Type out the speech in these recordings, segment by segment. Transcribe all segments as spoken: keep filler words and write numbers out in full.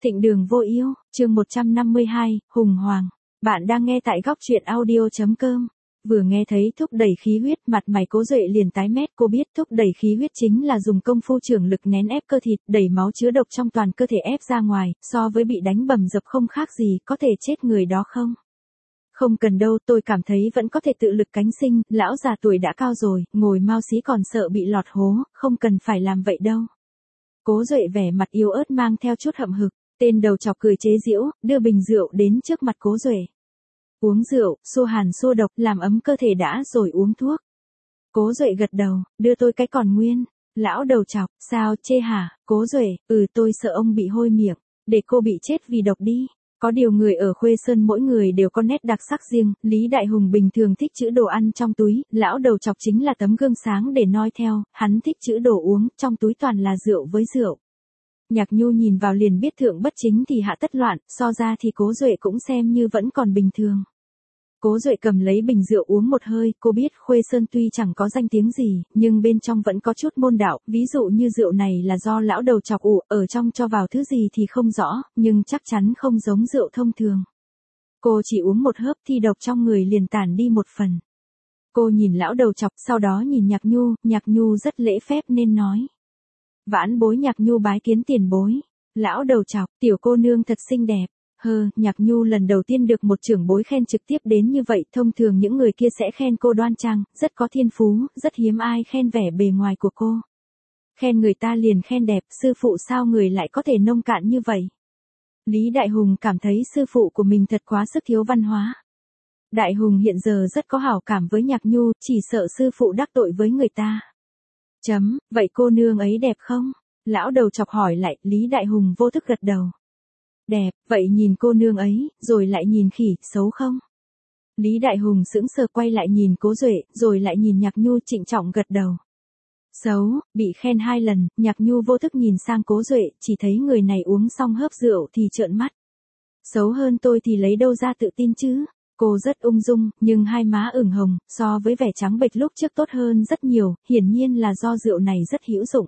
Thịnh Đường Vô Yêu, chương một trăm năm mươi hai, Hùng Hoàng. Bạn đang nghe tại góc truyện audio chấm com. Vừa nghe thấy thúc đẩy khí huyết, mặt mày Cố Duệ liền tái mét. Cô biết thúc đẩy khí huyết chính là dùng công phu trưởng lực nén ép cơ thịt, đẩy máu chứa độc trong toàn cơ thể ép ra ngoài, so với bị đánh bầm dập không khác gì, có thể chết người đó không? Không cần đâu, tôi cảm thấy vẫn có thể tự lực cánh sinh, lão già tuổi đã cao rồi, ngồi mau xí còn sợ bị lọt hố, không cần phải làm vậy đâu. Cố Duệ vẻ mặt yếu ớt mang theo chút hậm hực, tên đầu chọc cười chế giễu, đưa bình rượu đến trước mặt Cố Duệ. Uống rượu, xua hàn xua độc, làm ấm cơ thể đã rồi uống thuốc. Cố Duệ gật đầu, đưa tôi cái còn nguyên. Lão đầu chọc, sao, chê hả? Cố Duệ, ừ tôi sợ ông bị hôi miệng, để cô bị chết vì độc đi. Có điều người ở Khuê Sơn mỗi người đều có nét đặc sắc riêng, Lý Đại Hùng bình thường thích trữ đồ ăn trong túi, lão đầu chọc chính là tấm gương sáng để noi theo, hắn thích trữ đồ uống, trong túi toàn là rượu với rượu. Nhạc Nhu nhìn vào liền biết thượng bất chính thì hạ tất loạn, so ra thì Cố Duệ cũng xem như vẫn còn bình thường. Cố Duệ cầm lấy bình rượu uống một hơi, cô biết Khuê Sơn tuy chẳng có danh tiếng gì, nhưng bên trong vẫn có chút môn đạo, ví dụ như rượu này là do lão đầu chọc ủ, ở trong cho vào thứ gì thì không rõ, nhưng chắc chắn không giống rượu thông thường. Cô chỉ uống một hớp thi độc trong người liền tản đi một phần. Cô nhìn lão đầu chọc, sau đó nhìn Nhạc Nhu, Nhạc Nhu rất lễ phép nên nói. Vãn bối Nhạc Nhu bái kiến tiền bối. Lão đầu chọc, tiểu cô nương thật xinh đẹp. Hơ, Nhạc Nhu lần đầu tiên được một trưởng bối khen trực tiếp đến như vậy, thông thường những người kia sẽ khen cô đoan trang, rất có thiên phú, rất hiếm ai khen vẻ bề ngoài của cô. Khen người ta liền khen đẹp, sư phụ sao người lại có thể nông cạn như vậy? Lý Đại Hùng cảm thấy sư phụ của mình thật quá sức thiếu văn hóa. Đại Hùng hiện giờ rất có hảo cảm với Nhạc Nhu, chỉ sợ sư phụ đắc tội với người ta. Chấm, vậy cô nương ấy đẹp không? Lão đầu chọc hỏi lại, Lý Đại Hùng vô thức gật đầu. Đẹp, vậy nhìn cô nương ấy, rồi lại nhìn khỉ, xấu không? Lý Đại Hùng sững sờ quay lại nhìn Cố Duệ, rồi lại nhìn Nhạc Nhu trịnh trọng gật đầu. Xấu, bị khen hai lần, Nhạc Nhu vô thức nhìn sang Cố Duệ, chỉ thấy người này uống xong hớp rượu thì trợn mắt. Xấu hơn tôi thì lấy đâu ra tự tin chứ? Cô rất ung dung, nhưng hai má ửng hồng, so với vẻ trắng bệch lúc trước tốt hơn rất nhiều, hiển nhiên là do rượu này rất hữu dụng.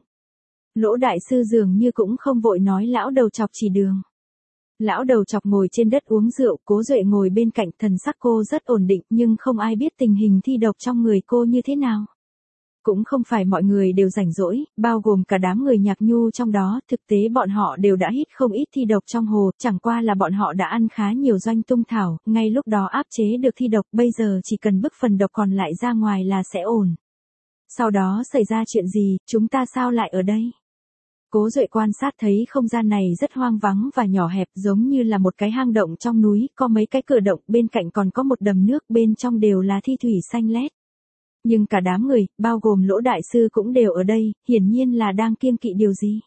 Lỗ đại sư dường như cũng không vội nói lão đầu chọc chỉ đường. Lão đầu chọc ngồi trên đất uống rượu, Cố Duệ ngồi bên cạnh, thần sắc cô rất ổn định, nhưng không ai biết tình hình thi độc trong người cô như thế nào. Cũng không phải mọi người đều rảnh rỗi, bao gồm cả đám người Nhạc Nhu trong đó, thực tế bọn họ đều đã hít không ít thi độc trong hồ, chẳng qua là bọn họ đã ăn khá nhiều doanh tung thảo, ngay lúc đó áp chế được thi độc, bây giờ chỉ cần bức phần độc còn lại ra ngoài là sẽ ổn. Sau đó xảy ra chuyện gì, chúng ta sao lại ở đây? Cố Duệ quan sát thấy không gian này rất hoang vắng và nhỏ hẹp, giống như là một cái hang động trong núi, có mấy cái cửa động, bên cạnh còn có một đầm nước, bên trong đều là thi thủy xanh lét. Nhưng cả đám người, bao gồm Lỗ đại sư cũng đều ở đây, hiển nhiên là đang kiêng kỵ điều gì.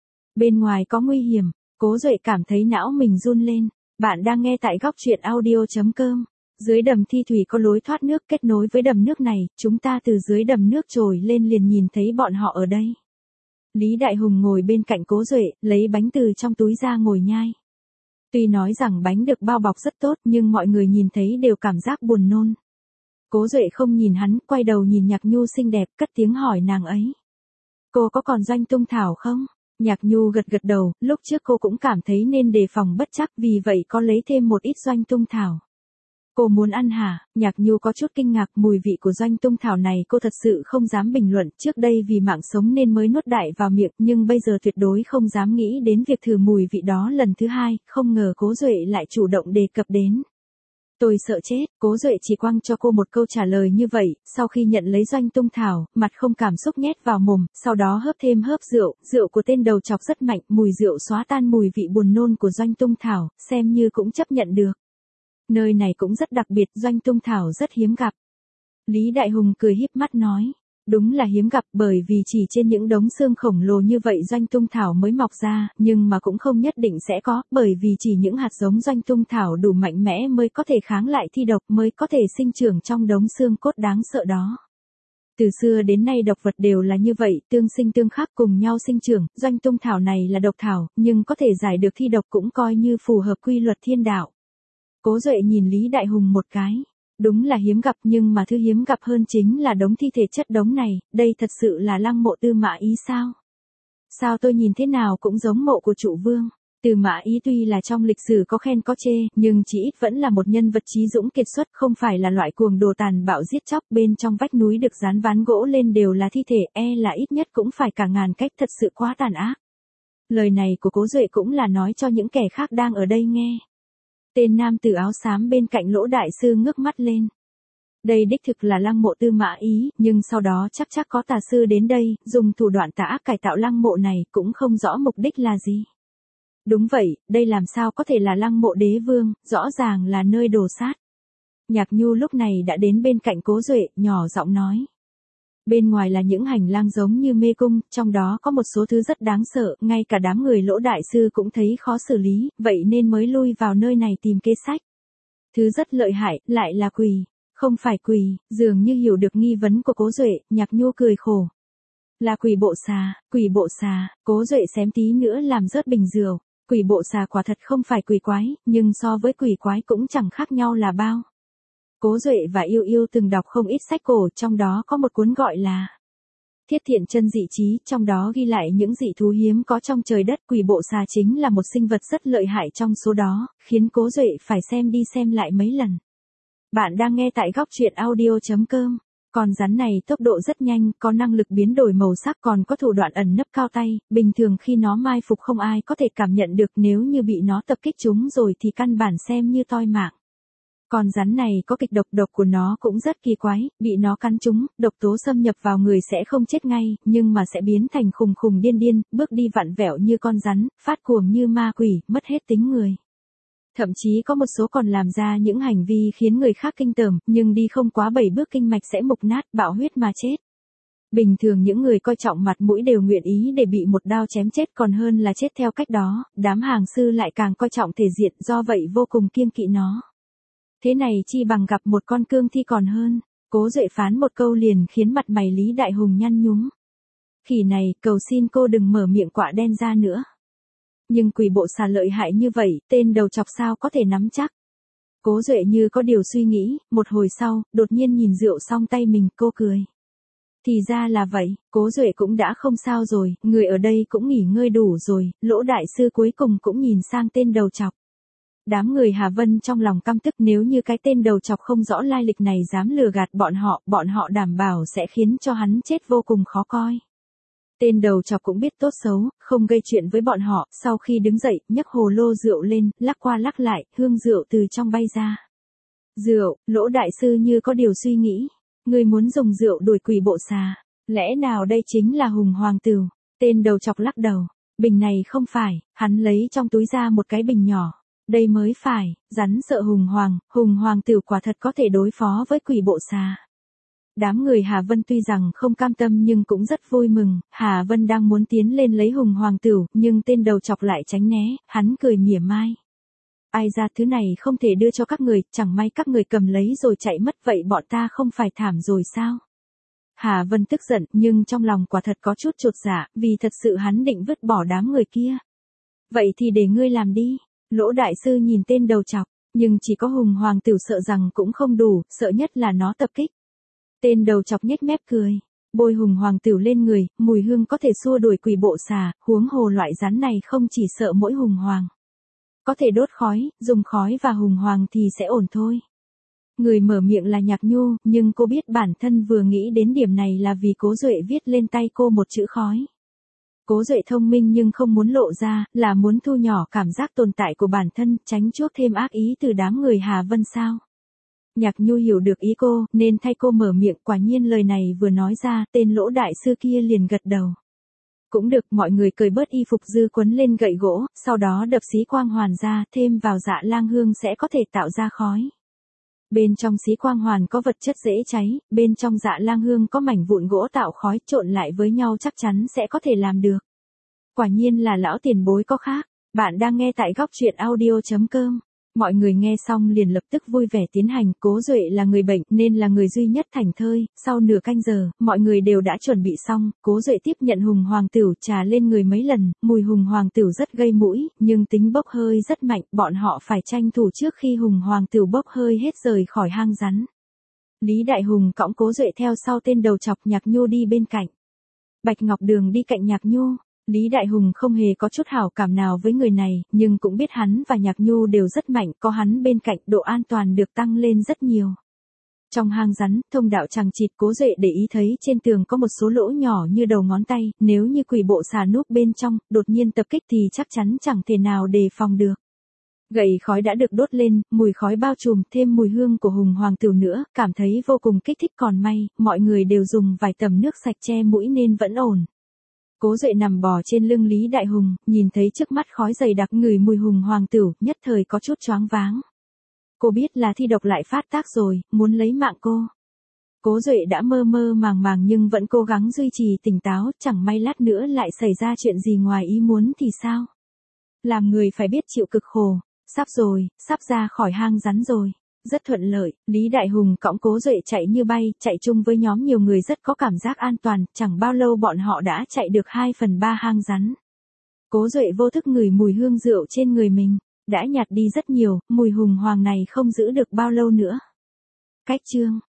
Bên ngoài có nguy hiểm, Cố Duệ cảm thấy não mình run lên. Bạn đang nghe tại góc truyện audio chấm com. Dưới đầm thi thủy có lối thoát nước kết nối với đầm nước này, chúng ta từ dưới đầm nước trồi lên liền nhìn thấy bọn họ ở đây. Lý Đại Hùng ngồi bên cạnh Cố Duệ, lấy bánh từ trong túi ra ngồi nhai. Tuy nói rằng bánh được bao bọc rất tốt, nhưng mọi người nhìn thấy đều cảm giác buồn nôn. Cố Duệ không nhìn hắn, quay đầu nhìn Nhạc Nhu xinh đẹp, cất tiếng hỏi nàng ấy. Cô có còn doanh tung thảo không? Nhạc Nhu gật gật đầu, lúc trước cô cũng cảm thấy nên đề phòng bất chắc, vì vậy có lấy thêm một ít doanh tung thảo. Cô muốn ăn hả? Nhạc Nhu có chút kinh ngạc, mùi vị của doanh tung thảo này cô thật sự không dám bình luận, trước đây vì mạng sống nên mới nuốt đại vào miệng, nhưng bây giờ tuyệt đối không dám nghĩ đến việc thử mùi vị đó lần thứ hai, không ngờ Cố Duệ lại chủ động đề cập đến. Tôi sợ chết, Cố Duệ chỉ quăng cho cô một câu trả lời như vậy, sau khi nhận lấy doanh tung thảo, mặt không cảm xúc nhét vào mồm, sau đó hớp thêm hớp rượu, rượu của tên đầu chọc rất mạnh, mùi rượu xóa tan mùi vị buồn nôn của doanh tung thảo, xem như cũng chấp nhận được. Nơi này cũng rất đặc biệt, doanh tung thảo rất hiếm gặp. Lý Đại Hùng cười híp mắt nói, đúng là hiếm gặp bởi vì chỉ trên những đống xương khổng lồ như vậy doanh tung thảo mới mọc ra, nhưng mà cũng không nhất định sẽ có, bởi vì chỉ những hạt giống doanh tung thảo đủ mạnh mẽ mới có thể kháng lại thi độc, mới có thể sinh trưởng trong đống xương cốt đáng sợ đó. Từ xưa đến nay độc vật đều là như vậy, tương sinh tương khắc cùng nhau sinh trưởng, doanh tung thảo này là độc thảo, nhưng có thể giải được thi độc cũng coi như phù hợp quy luật thiên đạo. Cố Duệ nhìn Lý Đại Hùng một cái. Đúng là hiếm gặp, nhưng mà thứ hiếm gặp hơn chính là đống thi thể chất đống này, đây thật sự là lăng mộ Tư Mã Ý sao? Sao tôi nhìn thế nào cũng giống mộ của trụ vương? Tư Mã Ý tuy là trong lịch sử có khen có chê, nhưng chỉ ít vẫn là một nhân vật trí dũng kiệt xuất, không phải là loại cuồng đồ tàn bạo giết chóc. Bên trong vách núi được dán ván gỗ lên đều là thi thể, e là ít nhất cũng phải cả ngàn cách, thật sự quá tàn ác. Lời này của Cố Duệ cũng là nói cho những kẻ khác đang ở đây nghe. Tên nam tử áo xám bên cạnh Lỗ đại sư ngước mắt lên. Đây đích thực là lăng mộ Tư Mã Ý, nhưng sau đó chắc chắc có tà sư đến đây, dùng thủ đoạn tà ác cải tạo lăng mộ này, cũng không rõ mục đích là gì. Đúng vậy, đây làm sao có thể là lăng mộ đế vương, rõ ràng là nơi đồ sát. Nhạc Nhu lúc này đã đến bên cạnh Cố Duệ, nhỏ giọng nói. Bên ngoài là những hành lang giống như mê cung, trong đó có một số thứ rất đáng sợ, ngay cả đám người Lỗ đại sư cũng thấy khó xử lý, vậy nên mới lui vào nơi này tìm kế sách. Thứ rất lợi hại, lại là quỷ. Không phải quỷ, dường như hiểu được nghi vấn của Cố Duệ, Nhạc Nhu cười khổ. Là quỷ bộ xà, quỷ bộ xà. Cố Duệ xém tí nữa làm rớt bình rượu. Quỷ bộ xà quả thật không phải quỷ quái, nhưng so với quỷ quái cũng chẳng khác nhau là bao. Cố Duệ và Yêu Yêu từng đọc không ít sách cổ, trong đó có một cuốn gọi là Thiết Thiện Chân Dị Trí, trong đó ghi lại những dị thú hiếm có trong trời đất. Quỷ bộ xà chính là một sinh vật rất lợi hại trong số đó, khiến Cố Duệ phải xem đi xem lại mấy lần. Bạn đang nghe tại góc truyện audio chấm com. Con rắn này tốc độ rất nhanh, có năng lực biến đổi màu sắc, còn có thủ đoạn ẩn nấp cao tay, bình thường khi nó mai phục không ai có thể cảm nhận được, nếu như bị nó tập kích chúng rồi thì căn bản xem như toi mạng. Con rắn này có kịch độc, độc của nó cũng rất kỳ quái, bị nó cắn trúng, độc tố xâm nhập vào người sẽ không chết ngay, nhưng mà sẽ biến thành khùng khùng điên điên, bước đi vặn vẹo như con rắn, phát cuồng như ma quỷ, mất hết tính người. Thậm chí có một số còn làm ra những hành vi khiến người khác kinh tởm, nhưng đi không quá bảy bước kinh mạch sẽ mục nát, bạo huyết mà chết. Bình thường những người coi trọng mặt mũi đều nguyện ý để bị một đao chém chết còn hơn là chết theo cách đó, đám hàng sư lại càng coi trọng thể diện, do vậy vô cùng kiêng kỵ nó. Thế này chi bằng gặp một con cương thi còn hơn. Cố Duệ phán một câu liền khiến mặt mày Lý Đại Hùng nhăn nhúm. Khỉ này, cầu xin cô đừng mở miệng quạ đen ra nữa. Nhưng quỷ bộ xà lợi hại như vậy, tên đầu chọc sao có thể nắm chắc. Cố Duệ như có điều suy nghĩ, một hồi sau, đột nhiên nhìn rượu xong tay mình, cô cười. Thì ra là vậy, Cố Duệ cũng đã không sao rồi, người ở đây cũng nghỉ ngơi đủ rồi, Lỗ đại sư cuối cùng cũng nhìn sang tên đầu chọc. Đám người Hà Vân trong lòng căm tức, nếu như cái tên đầu chọc không rõ lai lịch này dám lừa gạt bọn họ, bọn họ đảm bảo sẽ khiến cho hắn chết vô cùng khó coi. Tên đầu chọc cũng biết tốt xấu, không gây chuyện với bọn họ, sau khi đứng dậy, nhấc hồ lô rượu lên, lắc qua lắc lại, hương rượu từ trong bay ra. Rượu, Lỗ đại sư như có điều suy nghĩ. Người muốn dùng rượu đuổi quỷ bộ xà, lẽ nào đây chính là hùng hoàng tửu? Tên đầu chọc lắc đầu, bình này không phải, hắn lấy trong túi ra một cái bình nhỏ. Đây mới phải, rắn sợ hùng hoàng, hùng hoàng tửu quả thật có thể đối phó với quỷ bộ xà. Đám người Hà Vân tuy rằng không cam tâm nhưng cũng rất vui mừng, Hà Vân đang muốn tiến lên lấy hùng hoàng tửu, nhưng tên đầu chọc lại tránh né, hắn cười mỉa mai. Ai ra thứ này không thể đưa cho các người, chẳng may các người cầm lấy rồi chạy mất, vậy bọn ta không phải thảm rồi sao? Hà Vân tức giận, nhưng trong lòng quả thật có chút chột dạ, vì thật sự hắn định vứt bỏ đám người kia. Vậy thì để ngươi làm đi. Lỗ đại sư nhìn tên đầu chọc, nhưng chỉ có hùng hoàng tửu sợ rằng cũng không đủ, sợ nhất là nó tập kích. Tên đầu chọc nhếch mép cười, bôi hùng hoàng tửu lên người, mùi hương có thể xua đuổi quỷ bộ xà, huống hồ loại rắn này không chỉ sợ mỗi hùng hoàng. Có thể đốt khói, dùng khói và hùng hoàng thì sẽ ổn thôi. Người mở miệng là Nhạc Nhu, nhưng cô biết bản thân vừa nghĩ đến điểm này là vì Cố Duệ viết lên tay cô một chữ khói. Cố Duệ thông minh nhưng không muốn lộ ra, là muốn thu nhỏ cảm giác tồn tại của bản thân, tránh chuốc thêm ác ý từ đám người Hà Vân sao. Nhạc Nhu hiểu được ý cô, nên thay cô mở miệng, quả nhiên lời này vừa nói ra, tên Lỗ đại sư kia liền gật đầu. Cũng được, mọi người cởi bớt y phục dư quấn lên gậy gỗ, sau đó đập xí quang hoàn ra, thêm vào dạ lang hương sẽ có thể tạo ra khói. Bên trong xí quang hoàn có vật chất dễ cháy, bên trong dạ lang hương có mảnh vụn gỗ tạo khói, trộn lại với nhau chắc chắn sẽ có thể làm được. Quả nhiên là lão tiền bối có khác. Bạn đang nghe tại góc truyện audio chấm com. Mọi người nghe xong liền lập tức vui vẻ tiến hành, Cố Duệ là người bệnh nên là người duy nhất thảnh thơi, sau nửa canh giờ, mọi người đều đã chuẩn bị xong, Cố Duệ tiếp nhận hùng hoàng tửu trà lên người mấy lần, mùi hùng hoàng tửu rất gây mũi, nhưng tính bốc hơi rất mạnh, bọn họ phải tranh thủ trước khi hùng hoàng tửu bốc hơi hết rời khỏi hang rắn. Lý Đại Hùng cõng Cố Duệ theo sau tên đầu chọc, Nhạc Nhu đi bên cạnh. Bạch Ngọc Đường đi cạnh Nhạc Nhu. Lý Đại Hùng không hề có chút hảo cảm nào với người này, nhưng cũng biết hắn và Nhạc Nhu đều rất mạnh, có hắn bên cạnh độ an toàn được tăng lên rất nhiều. Trong hang rắn, thông đạo chằng chịt, Cố Duệ để ý thấy trên tường có một số lỗ nhỏ như đầu ngón tay, nếu như quỷ bộ xà núp bên trong, đột nhiên tập kích thì chắc chắn chẳng thể nào đề phòng được. Gậy khói đã được đốt lên, mùi khói bao trùm, thêm mùi hương của hùng hoàng tửu nữa, cảm thấy vô cùng kích thích, còn may, mọi người đều dùng vài tầm nước sạch che mũi nên vẫn ổn. Cố Duệ nằm bò trên lưng Lý Đại Hùng, nhìn thấy trước mắt khói dày đặc, ngửi mùi hùng hoàng tửu, nhất thời có chút choáng váng. Cô biết là thi độc lại phát tác rồi, muốn lấy mạng cô. Cố Duệ đã mơ mơ màng màng nhưng vẫn cố gắng duy trì tỉnh táo, chẳng may lát nữa lại xảy ra chuyện gì ngoài ý muốn thì sao? Làm người phải biết chịu cực khổ. Sắp rồi, sắp ra khỏi hang rắn rồi. Rất thuận lợi, Lý Đại Hùng cõng Cố Duệ chạy như bay, chạy chung với nhóm nhiều người rất có cảm giác an toàn, chẳng bao lâu bọn họ đã chạy được hai phần ba hang rắn. Cố Duệ vô thức ngửi mùi hương rượu trên người mình, đã nhạt đi rất nhiều, mùi hùng hoàng này không giữ được bao lâu nữa. Cách chương